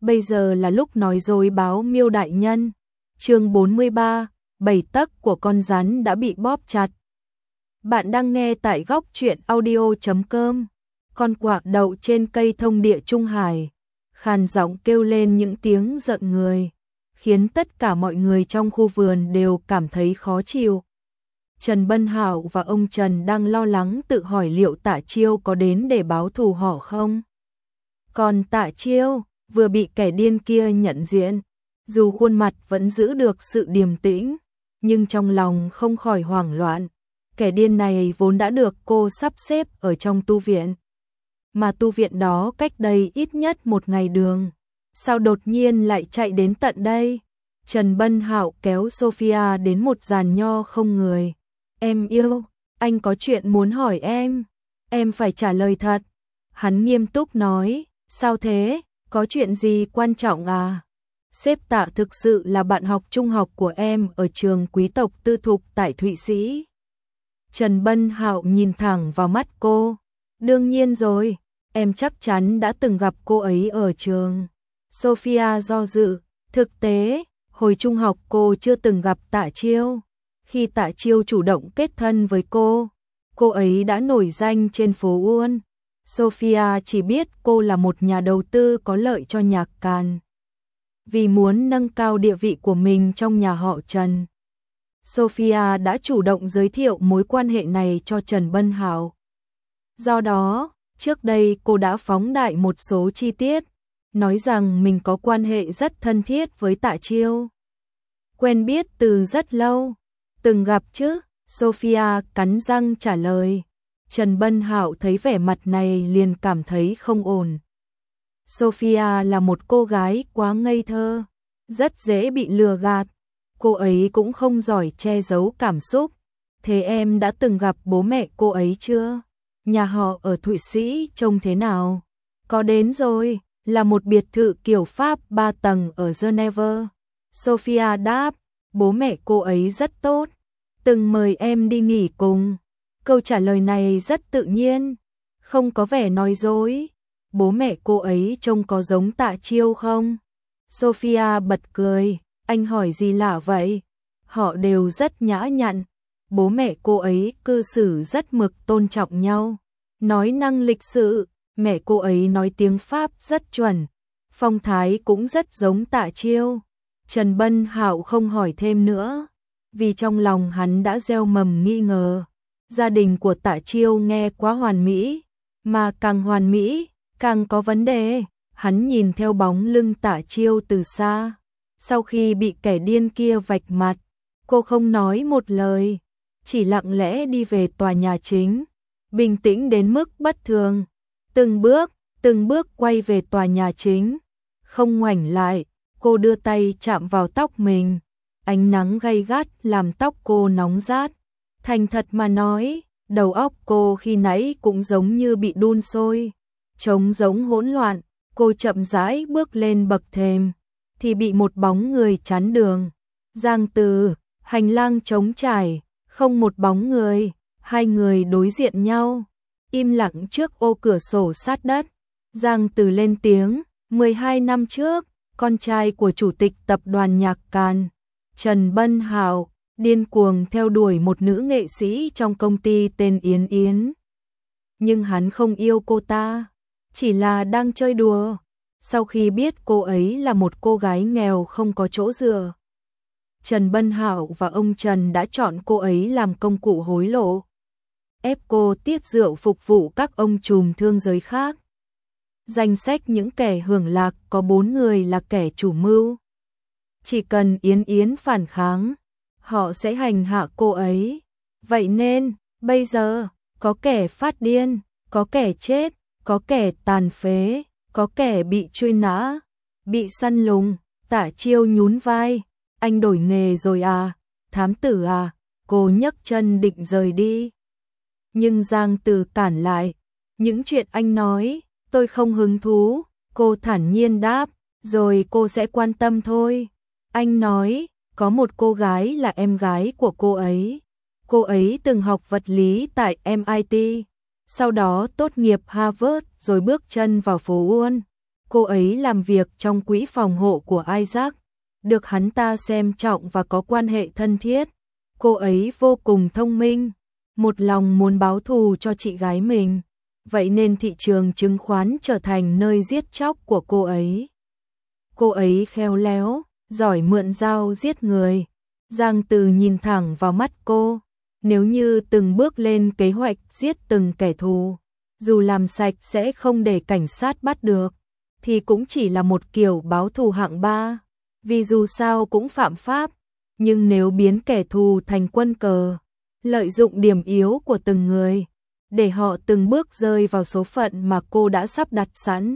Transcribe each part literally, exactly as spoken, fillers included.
bây giờ là lúc nói dối báo Miêu đại nhân. Chương bốn mươi ba, bảy tấc của con rắn đã bị bóp chặt. Bạn đang nghe tại góc truyện audio chấm com. Con quạ đậu trên cây thông địa Trung Hải, khàn giọng kêu lên những tiếng giận người, khiến tất cả mọi người trong khu vườn đều cảm thấy khó chịu. Trần Bân Hạo và ông Trần đang lo lắng tự hỏi liệu Tạ Chiêu có đến để báo thù họ không. Còn Tạ Chiêu vừa bị kẻ điên kia nhận diện, dù khuôn mặt vẫn giữ được sự điềm tĩnh, nhưng trong lòng không khỏi hoảng loạn. Kẻ điên này vốn đã được cô sắp xếp ở trong tu viện, mà tu viện đó cách đây ít nhất một ngày đường, sao đột nhiên lại chạy đến tận đây? Trần Bân Hạo kéo Sophia đến một giàn nho không người. Em yêu, anh có chuyện muốn hỏi em, em phải trả lời thật. Hắn nghiêm túc nói, sao thế, có chuyện gì quan trọng à? Sếp Tạ thực sự là bạn học trung học của em ở trường quý tộc tư thục tại Thụy Sĩ. Trần Bân Hạo nhìn thẳng vào mắt cô. Đương nhiên rồi, em chắc chắn đã từng gặp cô ấy ở trường. Sophia do dự, thực tế, hồi trung học cô chưa từng gặp Tạ Chiêu. Khi Tạ Chiêu chủ động kết thân với cô, cô ấy đã nổi danh trên phố Uôn. Sophia chỉ biết cô là một nhà đầu tư có lợi cho Nhạc Càn. Vì muốn nâng cao địa vị của mình trong nhà họ Trần, Sophia đã chủ động giới thiệu mối quan hệ này cho Trần Bân Hạo. Do đó, trước đây cô đã phóng đại một số chi tiết, nói rằng mình có quan hệ rất thân thiết với Tạ Chiêu. Quen biết từ rất lâu, từng gặp chứ? Sophia cắn răng trả lời. Trần Bân Hạo thấy vẻ mặt này liền cảm thấy không ổn. Sophia là một cô gái quá ngây thơ, rất dễ bị lừa gạt. Cô ấy cũng không giỏi che giấu cảm xúc. Thế em đã từng gặp bố mẹ cô ấy chưa? Nhà họ ở Thụy Sĩ trông thế nào? Có đến rồi, là một biệt thự kiểu Pháp ba tầng ở Geneva. Sophia đáp, bố mẹ cô ấy rất tốt, từng mời em đi nghỉ cùng. Câu trả lời này rất tự nhiên, không có vẻ nói dối. Bố mẹ cô ấy trông có giống Tạ Chiêu không? Sophia bật cười, anh hỏi gì lạ vậy? Họ đều rất nhã nhặn, bố mẹ cô ấy cư xử rất mực tôn trọng nhau, nói năng lịch sự, mẹ cô ấy nói tiếng Pháp rất chuẩn, phong thái cũng rất giống Tạ Chiêu. Trần Bân Hạo không hỏi thêm nữa, vì trong lòng hắn đã gieo mầm nghi ngờ. Gia đình của Tạ Chiêu nghe quá hoàn mỹ, mà càng hoàn mỹ, càng có vấn đề. Hắn nhìn theo bóng lưng Tạ Chiêu từ xa. Sau khi bị kẻ điên kia vạch mặt, cô không nói một lời, chỉ lặng lẽ đi về tòa nhà chính, bình tĩnh đến mức bất thường. Từng bước, từng bước quay về tòa nhà chính, không ngoảnh lại, cô đưa tay chạm vào tóc mình. Ánh nắng gay gắt làm tóc cô nóng rát. Thành thật mà nói, đầu óc cô khi nãy cũng giống như bị đun sôi, trống rỗng hỗn loạn. Cô chậm rãi bước lên bậc thềm, thì bị một bóng người chắn đường. Giang Từ, hành lang trống trải, không một bóng người, hai người đối diện nhau, im lặng trước ô cửa sổ sát đất. Giang Từ lên tiếng, mười hai năm trước, con trai của chủ tịch tập đoàn Nhạc Càn, Trần Bân Hạo, điên cuồng theo đuổi một nữ nghệ sĩ trong công ty tên Yến Yến. Nhưng hắn không yêu cô ta, chỉ là đang chơi đùa. Sau khi biết cô ấy là một cô gái nghèo không có chỗ dựa, Trần Bân Hạo và ông Trần đã chọn cô ấy làm công cụ hối lộ, ép cô tiếp rượu phục vụ các ông trùm thương giới khác. Danh sách những kẻ hưởng lạc có bốn người là kẻ chủ mưu. Chỉ cần Yến Yến phản kháng, họ sẽ hành hạ cô ấy. Vậy nên, bây giờ, có kẻ phát điên, có kẻ chết, có kẻ tàn phế, có kẻ bị truy nã, bị săn lùng. Tạ Chiêu nhún vai, anh đổi nghề rồi à, thám tử à? Cô nhấc chân định rời đi, nhưng Giang Từ cản lại. Những chuyện anh nói, tôi không hứng thú. Cô thản nhiên đáp, rồi cô sẽ quan tâm thôi. Anh nói, có một cô gái là em gái của cô ấy. Cô ấy từng học vật lý tại em i tê, sau đó tốt nghiệp Harvard rồi bước chân vào phố Uôn. Cô ấy làm việc trong quỹ phòng hộ của Isaac, được hắn ta xem trọng và có quan hệ thân thiết. Cô ấy vô cùng thông minh, một lòng muốn báo thù cho chị gái mình. Vậy nên thị trường chứng khoán trở thành nơi giết chóc của cô ấy. Cô ấy khéo léo, giỏi mượn dao giết người. Giang Từ nhìn thẳng vào mắt cô. Nếu như từng bước lên kế hoạch giết từng kẻ thù, dù làm sạch sẽ không để cảnh sát bắt được, thì cũng chỉ là một kiểu báo thù hạng ba. Vì dù sao cũng phạm pháp, nhưng nếu biến kẻ thù thành quân cờ, lợi dụng điểm yếu của từng người, để họ từng bước rơi vào số phận mà cô đã sắp đặt sẵn,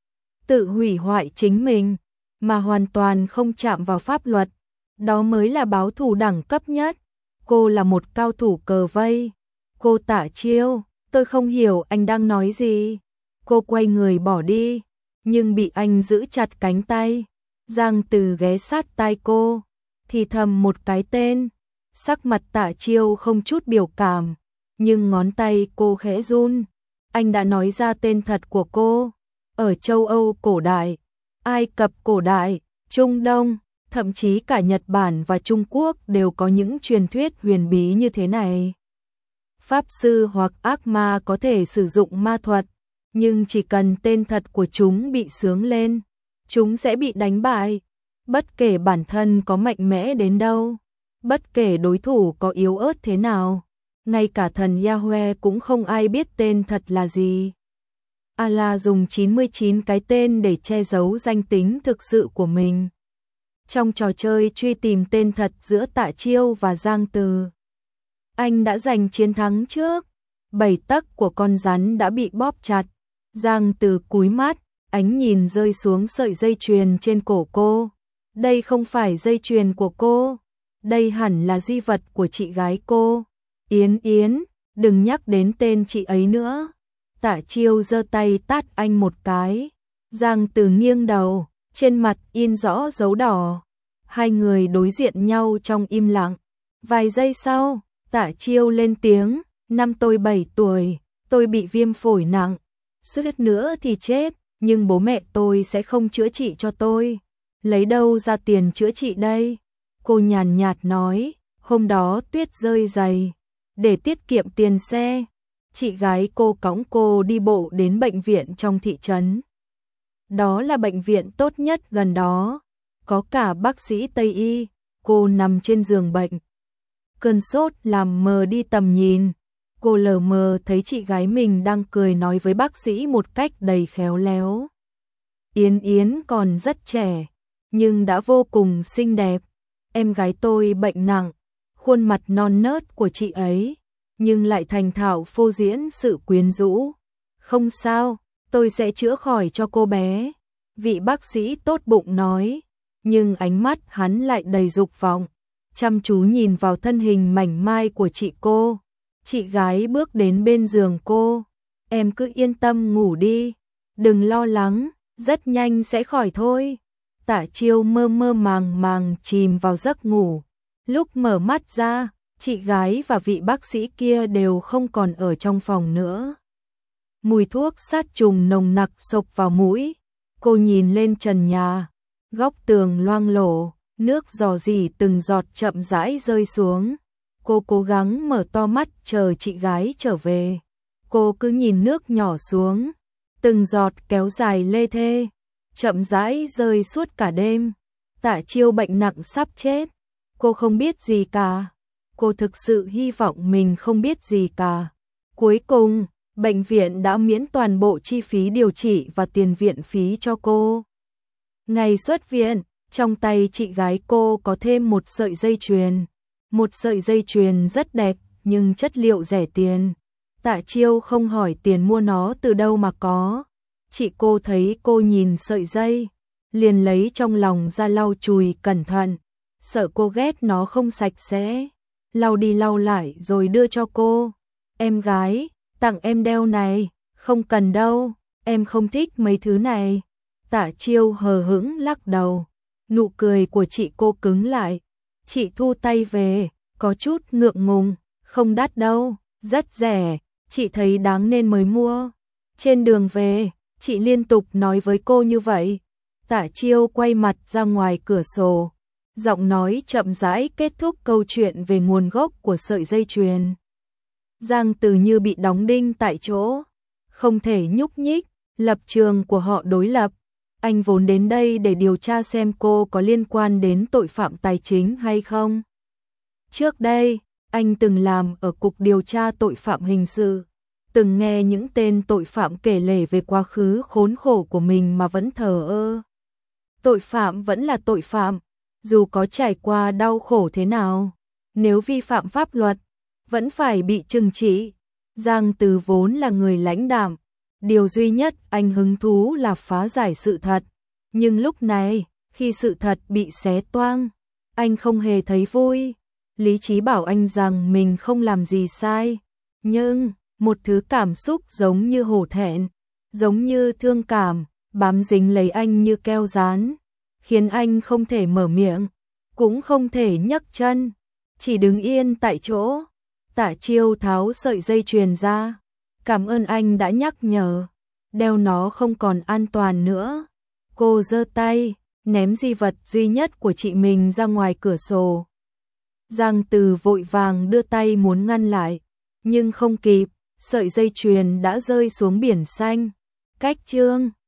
tự hủy hoại chính mình, mà hoàn toàn không chạm vào pháp luật, đó mới là báo thù đẳng cấp nhất. Cô là một cao thủ cờ vây. Cô Tạ Chiêu, tôi không hiểu anh đang nói gì. Cô quay người bỏ đi, nhưng bị anh giữ chặt cánh tay. Giang Từ ghé sát tai cô, thì thầm một cái tên. Sắc mặt Tạ Chiêu không chút biểu cảm, nhưng ngón tay cô khẽ run. Anh đã nói ra tên thật của cô. Ở châu Âu cổ đại, Ai Cập cổ đại, Trung Đông, thậm chí cả Nhật Bản và Trung Quốc đều có những truyền thuyết huyền bí như thế này. Pháp sư hoặc ác ma có thể sử dụng ma thuật, nhưng chỉ cần tên thật của chúng bị xướng lên, chúng sẽ bị đánh bại. Bất kể bản thân có mạnh mẽ đến đâu, bất kể đối thủ có yếu ớt thế nào, ngay cả thần Yahweh cũng không ai biết tên thật là gì. Allah dùng chín mươi chín cái tên để che giấu danh tính thực sự của mình. Trong trò chơi truy tìm tên thật giữa Tạ Chiêu và Giang Từ, anh đã giành chiến thắng trước. Bảy tấc của con rắn đã bị bóp chặt. Giang Từ cúi mắt, ánh nhìn rơi xuống sợi dây chuyền trên cổ cô. Đây không phải dây chuyền của cô, đây hẳn là di vật của chị gái cô. Yến Yến, đừng nhắc đến tên chị ấy nữa. Tạ Chiêu giơ tay tát anh một cái. Giang Từ nghiêng đầu, trên mặt in rõ dấu đỏ. Hai người đối diện nhau trong im lặng. Vài giây sau, Tạ Chiêu lên tiếng, năm tôi bảy tuổi, tôi bị viêm phổi nặng, suýt nữa thì chết, nhưng bố mẹ tôi sẽ không chữa trị cho tôi. Lấy đâu ra tiền chữa trị đây? Cô nhàn nhạt nói, hôm đó tuyết rơi dày, để tiết kiệm tiền xe, chị gái cô cõng cô đi bộ đến bệnh viện trong thị trấn. Đó là bệnh viện tốt nhất gần đó, có cả bác sĩ Tây y. Cô nằm trên giường bệnh, cơn sốt làm mờ đi tầm nhìn. Cô lờ mờ thấy chị gái mình đang cười nói với bác sĩ một cách đầy khéo léo. Yến Yến còn rất trẻ, nhưng đã vô cùng xinh đẹp. Em gái tôi bệnh nặng, khuôn mặt non nớt của chị ấy, nhưng lại thành thạo phô diễn sự quyến rũ. Không sao, tôi sẽ chữa khỏi cho cô bé, vị bác sĩ tốt bụng nói, nhưng ánh mắt hắn lại đầy dục vọng, chăm chú nhìn vào thân hình mảnh mai của chị cô. Chị gái bước đến bên giường cô, em cứ yên tâm ngủ đi, đừng lo lắng, rất nhanh sẽ khỏi thôi. Tạ Chiêu mơ mơ màng màng chìm vào giấc ngủ. Lúc mở mắt ra, chị gái và vị bác sĩ kia đều không còn ở trong phòng nữa. Mùi thuốc sát trùng nồng nặc xộc vào mũi. Cô nhìn lên trần nhà, góc tường loang lổ, nước rò rỉ từng giọt chậm rãi rơi xuống. Cô cố gắng mở to mắt chờ chị gái trở về. Cô cứ nhìn nước nhỏ xuống, từng giọt kéo dài lê thê, chậm rãi rơi suốt cả đêm. Tạ Chiêu bệnh nặng sắp chết. Cô không biết gì cả. Cô thực sự hy vọng mình không biết gì cả. Cuối cùng, bệnh viện đã miễn toàn bộ chi phí điều trị và tiền viện phí cho cô. Ngày xuất viện, trong tay chị gái cô có thêm một sợi dây chuyền. Một sợi dây chuyền rất đẹp, nhưng chất liệu rẻ tiền. Tạ Chiêu không hỏi tiền mua nó từ đâu mà có. Chị cô thấy cô nhìn sợi dây, liền lấy trong lòng ra lau chùi cẩn thận, sợ cô ghét nó không sạch sẽ. Lau đi lau lại rồi đưa cho cô. Em gái, tặng em đeo này. Không cần đâu, em không thích mấy thứ này. Tạ Chiêu hờ hững lắc đầu. Nụ cười của chị cô cứng lại. Chị thu tay về, có chút ngượng ngùng. Không đắt đâu, rất rẻ, chị thấy đáng nên mới mua. Trên đường về, Chị liên tục nói với cô như vậy. Tả Chiêu quay mặt ra ngoài cửa sổ, giọng nói chậm rãi kết thúc câu chuyện về nguồn gốc của sợi dây chuyền. Giang Từ như bị đóng đinh tại chỗ, không thể nhúc nhích, lập trường của họ đối lập. Anh vốn đến đây để điều tra xem cô có liên quan đến tội phạm tài chính hay không. Trước đây, anh từng làm ở Cục Điều tra Tội phạm Hình sự, từng nghe những tên tội phạm kể lể về quá khứ khốn khổ của mình mà vẫn thờ ơ. Tội phạm vẫn là tội phạm, dù có trải qua đau khổ thế nào, nếu vi phạm pháp luật, vẫn phải bị trừng trị. Giang Từ vốn là người lãnh đạm, điều duy nhất anh hứng thú là phá giải sự thật. Nhưng lúc này, khi sự thật bị xé toang, anh không hề thấy vui. Lý trí bảo anh rằng mình không làm gì sai, nhưng một thứ cảm xúc giống như hổ thẹn, giống như thương cảm, bám dính lấy anh như keo dán, khiến anh không thể mở miệng, cũng không thể nhấc chân, chỉ đứng yên tại chỗ. Tả Chiêu tháo sợi dây chuyền ra. Cảm ơn anh đã nhắc nhở, đeo nó không còn an toàn nữa. Cô giơ tay, ném di vật duy nhất của chị mình ra ngoài cửa sổ. Giang Từ vội vàng đưa tay muốn ngăn lại, nhưng không kịp, sợi dây chuyền đã rơi xuống biển xanh. Cách chương